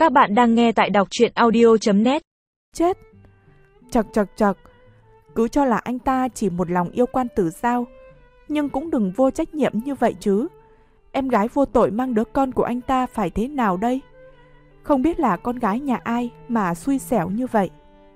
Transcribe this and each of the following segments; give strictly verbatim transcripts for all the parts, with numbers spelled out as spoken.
Các bạn đang nghe tại đọc truyện audio chấm net. Chết! Chật chật chật, cứ cho là anh ta chỉ một lòng yêu Quan Tử Giao, nhưng cũng đừng vô trách nhiệm như vậy chứ. Em gái vô tội mang đứa con của anh ta phải thế nào đây? Không biết là con gái nhà ai mà xui xẻo như vậy.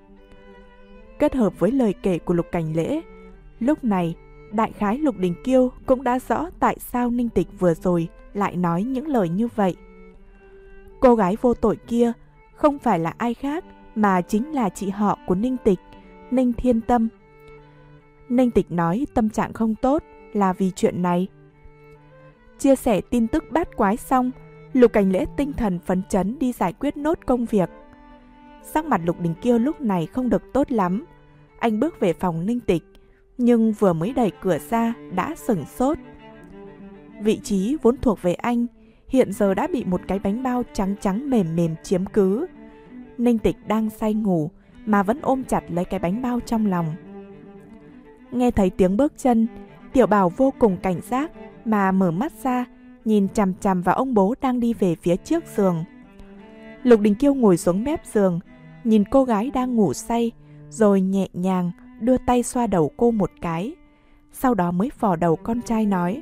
Kết hợp với lời kể của Lục Cảnh Lễ, lúc này đại khái Lục Đình Kiêu cũng đã rõ tại sao Ninh Tịch vừa rồi lại nói những lời như vậy. Cô gái vô tội kia không phải là ai khác mà chính là chị họ của Ninh Tịch, Ninh Thiên Tâm. Ninh Tịch nói tâm trạng không tốt là vì chuyện này. Chia sẻ tin tức bát quái xong, Lục Cảnh Lễ tinh thần phấn chấn đi giải quyết nốt công việc. Sắc mặt Lục Đình Kiêu lúc này không được tốt lắm. Anh bước về phòng Ninh Tịch, nhưng vừa mới đẩy cửa ra đã sửng sốt. Vị trí vốn thuộc về anh hiện giờ đã bị một cái bánh bao trắng trắng mềm mềm chiếm cứ. Ninh Tịch đang say ngủ mà vẫn ôm chặt lấy cái bánh bao trong lòng. Nghe thấy tiếng bước chân, Tiểu Bảo vô cùng cảnh giác mà mở mắt ra, nhìn chằm chằm vào ông bố đang đi về phía trước giường. Lục Đình Kiêu ngồi xuống mép giường, nhìn cô gái đang ngủ say, rồi nhẹ nhàng đưa tay xoa đầu cô một cái. Sau đó mới vò đầu con trai nói: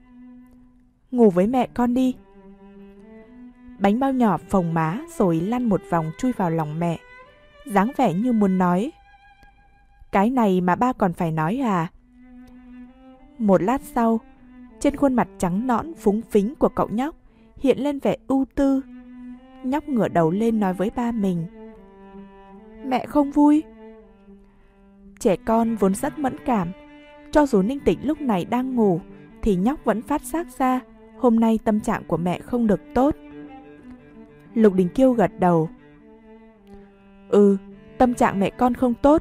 "Ngủ với mẹ con đi." Bánh bao nhỏ phồng má rồi lăn một vòng chui vào lòng mẹ, dáng vẻ như muốn nói: "Cái này mà ba còn phải nói à?" Một lát sau, trên khuôn mặt trắng nõn phúng phính của cậu nhóc hiện lên vẻ ưu tư. Nhóc ngửa đầu lên nói với ba mình: "Mẹ không vui." Trẻ con vốn rất mẫn cảm, cho dù Ninh Tịch lúc này đang ngủ thì nhóc vẫn phát giác ra hôm nay tâm trạng của mẹ không được tốt. Lục Đình Kiêu gật đầu: "Ừ, tâm trạng mẹ con không tốt."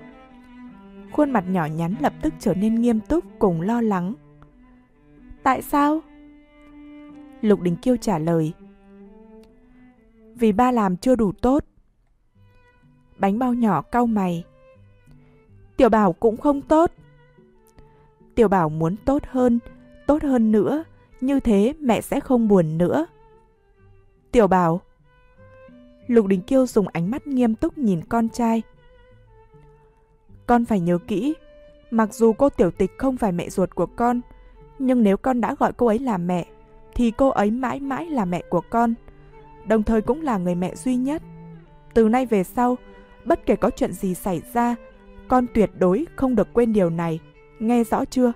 Khuôn mặt nhỏ nhắn lập tức trở nên nghiêm túc cùng lo lắng. "Tại sao?" Lục Đình Kiêu trả lời: "Vì ba làm chưa đủ tốt." Bánh bao nhỏ cau mày: "Tiểu Bảo cũng không tốt." "Tiểu Bảo muốn tốt hơn, tốt hơn nữa, như thế mẹ sẽ không buồn nữa." "Tiểu Bảo." Lục Đình Kiêu dùng ánh mắt nghiêm túc nhìn con trai: "Con phải nhớ kỹ, mặc dù cô Tiểu Tịch không phải mẹ ruột của con, nhưng nếu con đã gọi cô ấy là mẹ, thì cô ấy mãi mãi là mẹ của con, đồng thời cũng là người mẹ duy nhất. Từ nay về sau, bất kể có chuyện gì xảy ra, con tuyệt đối không được quên điều này, nghe rõ chưa?"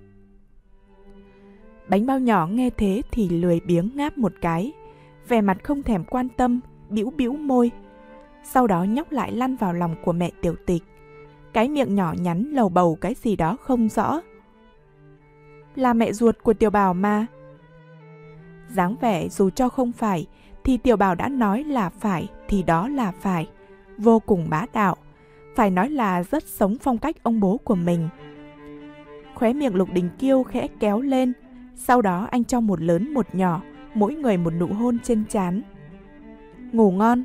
Bánh bao nhỏ nghe thế thì lười biếng ngáp một cái, vẻ mặt không thèm quan tâm, bĩu bĩu môi. Sau đó nhóc lại lăn vào lòng của mẹ Tiểu Tịch, cái miệng nhỏ nhắn lầu bầu cái gì đó không rõ. "Là mẹ ruột của Tiểu Bảo mà." Dáng vẻ dù cho không phải thì Tiểu Bảo đã nói là phải thì đó là phải, vô cùng bá đạo, phải nói là rất sống phong cách ông bố của mình. Khóe miệng Lục Đình Kiêu khẽ kéo lên, sau đó anh cho một lớn một nhỏ, mỗi người một nụ hôn trên trán. "Ngủ ngon."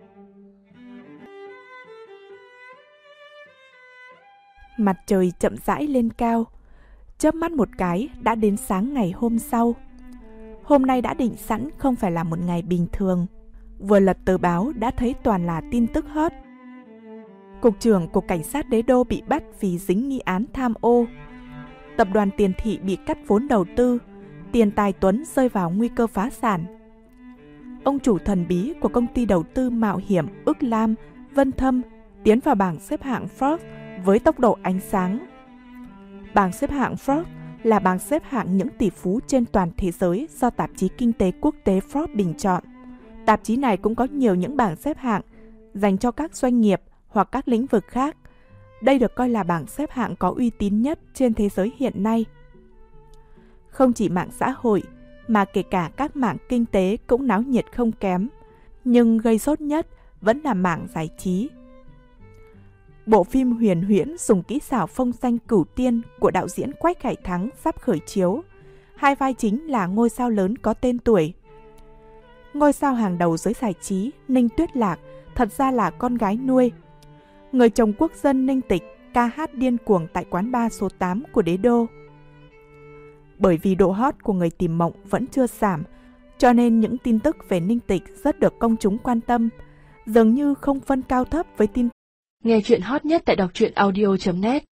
Mặt trời chậm rãi lên cao, chớp mắt một cái đã đến sáng ngày hôm sau. Hôm nay đã định sẵn không phải là một ngày bình thường. Vừa lật tờ báo đã thấy toàn là tin tức hot. Cục trưởng Cục Cảnh sát Đế Đô bị bắt vì dính nghi án tham ô. Tập đoàn Tiền Thị bị cắt vốn đầu tư, Tiền Tài Tuấn rơi vào nguy cơ phá sản. Ông chủ thần bí của công ty đầu tư mạo hiểm Ước Lam, Vân Thâm tiến vào bảng xếp hạng Forbes với tốc độ ánh sáng. Bảng xếp hạng Forbes là bảng xếp hạng những tỷ phú trên toàn thế giới do tạp chí kinh tế quốc tế Forbes bình chọn. Tạp chí này cũng có nhiều những bảng xếp hạng dành cho các doanh nghiệp hoặc các lĩnh vực khác. Đây được coi là bảng xếp hạng có uy tín nhất trên thế giới hiện nay. Không chỉ mạng xã hội, mà kể cả các mảng kinh tế cũng náo nhiệt không kém. Nhưng gây sốt nhất vẫn là mảng giải trí. Bộ phim huyền huyễn dùng kỹ xảo phong danh cửu tiên của đạo diễn Quách Khải Thắng sắp khởi chiếu. Hai vai chính là ngôi sao lớn có tên tuổi. Ngôi sao hàng đầu giới giải trí Ninh Tuyết Lạc thật ra là con gái nuôi. Người chồng quốc dân Ninh Tịch ca hát điên cuồng tại quán bar số tám của Đế Đô. Bởi vì độ hot của người tìm mộng vẫn chưa giảm, cho nên những tin tức về Ninh Tịch rất được công chúng quan tâm, dường như không phân cao thấp với tin. Nghe chuyện hot nhất tại đọc truyện audio chấm net